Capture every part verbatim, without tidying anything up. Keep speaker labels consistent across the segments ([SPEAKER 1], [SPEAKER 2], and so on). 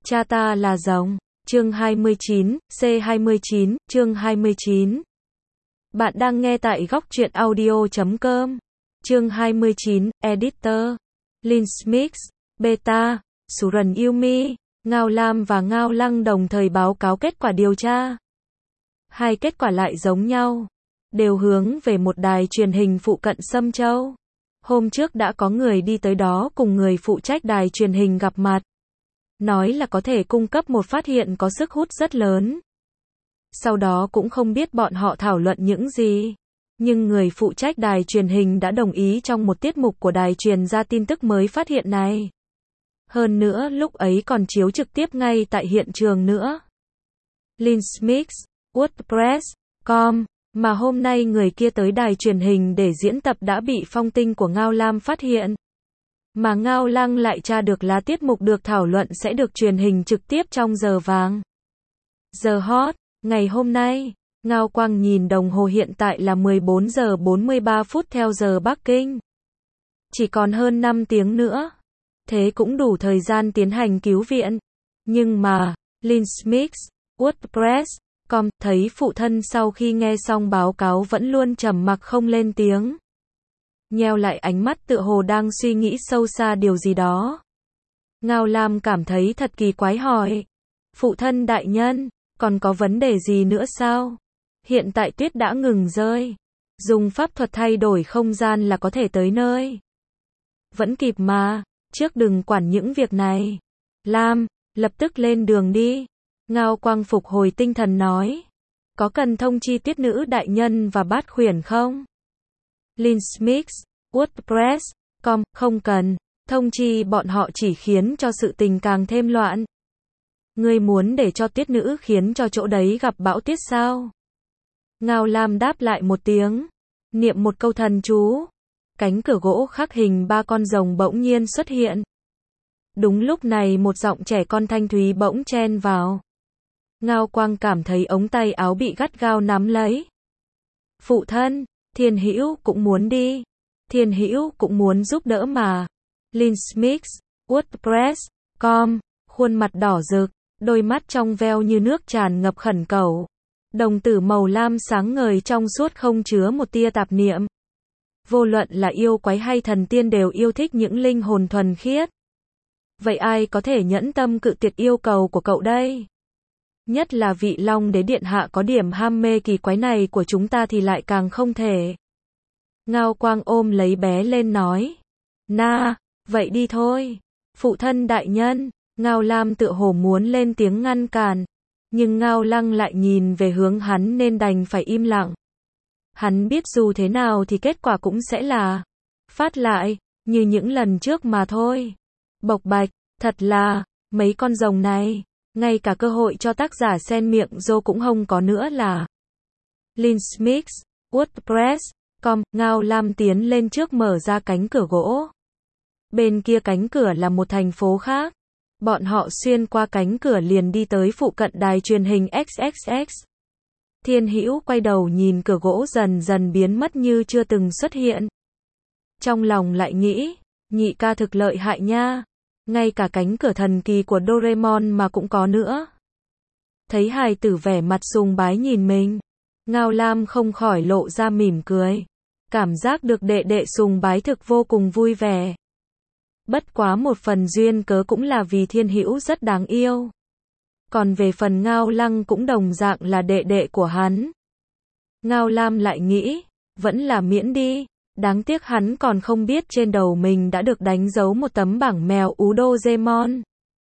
[SPEAKER 1] Cha ta là rồng. Chương hai mươi chín, C hai mươi chín, chương hai mươi chín. Bạn đang nghe tại góc truyện audio chấm com. Chương hai mươi chín, Editor. Lin Smith, Beta, Suran Yumi, Ngao Lam và Ngao Lăng đồng thời báo cáo kết quả điều tra. Hai kết quả lại giống nhau, đều hướng về một đài truyền hình phụ cận Sâm Châu. Hôm trước đã có người đi tới đó cùng người phụ trách đài truyền hình gặp mặt. Nói là có thể cung cấp một phát hiện có sức hút rất lớn. Sau đó cũng không biết bọn họ thảo luận những gì. Nhưng người phụ trách đài truyền hình đã đồng ý trong một tiết mục của đài truyền ra tin tức mới phát hiện này. Hơn nữa lúc ấy còn chiếu trực tiếp ngay tại hiện trường nữa. Lin Smith, WordPress, com, mà hôm nay người kia tới đài truyền hình để diễn tập đã bị phong tinh của Ngao Lam phát hiện. Mà Ngao Lăng lại tra được là tiết mục được thảo luận sẽ được truyền hình trực tiếp trong giờ vàng. Giờ hot, ngày hôm nay, Ngao Quang nhìn đồng hồ hiện tại là mười bốn giờ bốn mươi ba phút theo giờ Bắc Kinh. Chỉ còn hơn năm tiếng nữa. Thế cũng đủ thời gian tiến hành cứu viện. Nhưng mà, Lin Smith, WordPress, com, thấy phụ thân sau khi nghe xong báo cáo vẫn luôn trầm mặc không lên tiếng. Nheo lại ánh mắt tựa hồ đang suy nghĩ sâu xa điều gì đó. Ngao Lam cảm thấy thật kỳ quái hỏi. Phụ thân đại nhân, còn có vấn đề gì nữa sao? Hiện tại tuyết đã ngừng rơi. Dùng pháp thuật thay đổi không gian là có thể tới nơi. Vẫn kịp mà, trước đừng quản những việc này. Lam, lập tức lên đường đi. Ngao Quang phục hồi tinh thần nói. Có cần thông chi tiết nữ đại nhân và bát khuyển không? Lin Smith, WordPress, com, không cần, thông chi bọn họ chỉ khiến cho sự tình càng thêm loạn. Ngươi muốn để cho tiết nữ khiến cho chỗ đấy gặp bão tuyết sao? Ngao Lam đáp lại một tiếng, niệm một câu thần chú. Cánh cửa gỗ khắc hình ba con rồng bỗng nhiên xuất hiện. Đúng lúc này một giọng trẻ con thanh thúy bỗng chen vào. Ngao Quang cảm thấy ống tay áo bị gắt gao nắm lấy. Phụ thân, Thiên Hữu cũng muốn đi. Thiên Hữu cũng muốn giúp đỡ mà. Lin Smith, WordPress, com, khuôn mặt đỏ rực, đôi mắt trong veo như nước tràn ngập khẩn cầu. Đồng tử màu lam sáng ngời trong suốt không chứa một tia tạp niệm. Vô luận là yêu quái hay thần tiên đều yêu thích những linh hồn thuần khiết. Vậy ai có thể nhẫn tâm cự tuyệt yêu cầu của cậu đây? Nhất là vị Long Đế Điện Hạ có điểm ham mê kỳ quái này của chúng ta thì lại càng không thể. Ngao Quang ôm lấy bé lên nói. Na, vậy đi thôi. Phụ thân đại nhân, Ngao Lam tựa hồ muốn lên tiếng ngăn cản. Nhưng Ngao Lăng lại nhìn về hướng hắn nên đành phải im lặng. Hắn biết dù thế nào thì kết quả cũng sẽ là phát lại, như những lần trước mà thôi. Bộc bạch, thật là, mấy con rồng này, ngay cả cơ hội cho tác giả xen miệng rô cũng không có nữa là. Lin Smith, WordPress, com, Ngao Lam tiến lên trước mở ra cánh cửa gỗ. Bên kia cánh cửa là một thành phố khác. Bọn họ xuyên qua cánh cửa liền đi tới phụ cận đài truyền hình ích ích ích. Thiên Hữu quay đầu nhìn cửa gỗ dần dần biến mất như chưa từng xuất hiện. Trong lòng lại nghĩ, nhị ca thực lợi hại nha. Ngay cả cánh cửa thần kỳ của Doraemon mà cũng có nữa. Thấy hài tử vẻ mặt sùng bái nhìn mình. Ngao Lam không khỏi lộ ra mỉm cười. Cảm giác được đệ đệ sùng bái thực vô cùng vui vẻ. Bất quá một phần duyên cớ cũng là vì Thiên Hữu rất đáng yêu. Còn về phần Ngao Lăng cũng đồng dạng là đệ đệ của hắn. Ngao Lam lại nghĩ, vẫn là miễn đi. Đáng tiếc hắn còn không biết trên đầu mình đã được đánh dấu một tấm bảng mèo ú Doraemon.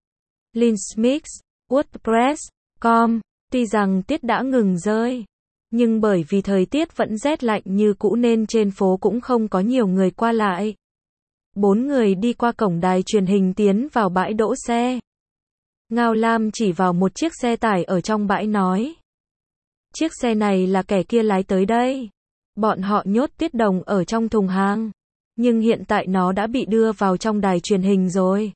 [SPEAKER 1] Lin Smith, WordPress, com, tuy rằng tiết đã ngừng rơi. Nhưng bởi vì thời tiết vẫn rét lạnh như cũ nên trên phố cũng không có nhiều người qua lại. Bốn người đi qua cổng đài truyền hình tiến vào bãi đỗ xe. Ngao Lam chỉ vào một chiếc xe tải ở trong bãi nói. Chiếc xe này là kẻ kia lái tới đây. Bọn họ nhốt Tuyết Đồng ở trong thùng hàng. Nhưng hiện tại nó đã bị đưa vào trong đài truyền hình rồi.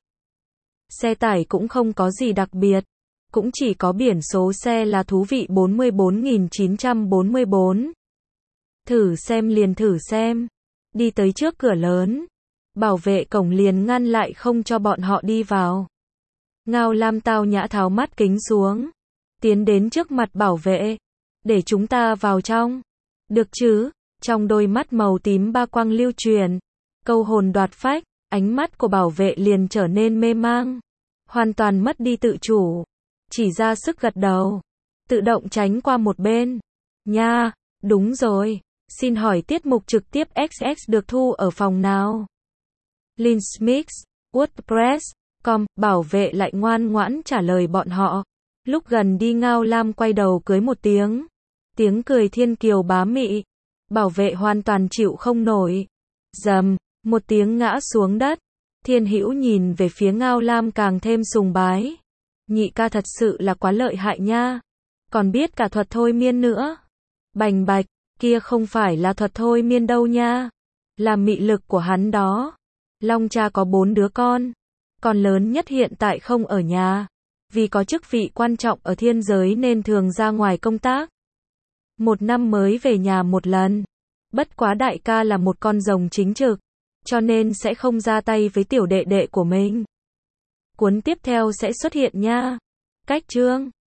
[SPEAKER 1] Xe tải cũng không có gì đặc biệt. Cũng chỉ có biển số xe là thú vị bốn mươi bốn nghìn chín trăm bốn mươi bốn. Thử xem liền thử xem. Đi tới trước cửa lớn. Bảo vệ cổng liền ngăn lại không cho bọn họ đi vào. Ngao Lam tao nhã tháo mắt kính xuống, tiến đến trước mặt bảo vệ. Để chúng ta vào trong. Được chứ? Trong đôi mắt màu tím ba quang lưu truyền, câu hồn đoạt phách, ánh mắt của bảo vệ liền trở nên mê mang, hoàn toàn mất đi tự chủ, chỉ ra sức gật đầu, tự động tránh qua một bên. Nha, đúng rồi, xin hỏi tiết mục trực tiếp ích ích được thu ở phòng nào? Linsmix, WordPress, com, bảo vệ lại ngoan ngoãn trả lời bọn họ. Lúc gần đi Ngao Lam quay đầu cưới một tiếng, tiếng cười thiên kiều bá mị, bảo vệ hoàn toàn chịu không nổi. Dầm, một tiếng ngã xuống đất. Thiên Hữu nhìn về phía Ngao Lam càng thêm sùng bái. Nhị ca thật sự là quá lợi hại nha. Còn biết cả thuật thôi miên nữa. Bành bạch, kia không phải là thuật thôi miên đâu nha. Là mị lực của hắn đó. Long cha có bốn đứa con. Con lớn nhất hiện tại không ở nhà. Vì có chức vị quan trọng ở thiên giới nên thường ra ngoài công tác. Một năm mới về nhà một lần. Bất quá đại ca là một con rồng chính trực, cho nên sẽ không ra tay với tiểu đệ đệ của mình. Cuốn tiếp theo sẽ xuất hiện nha. Cách chương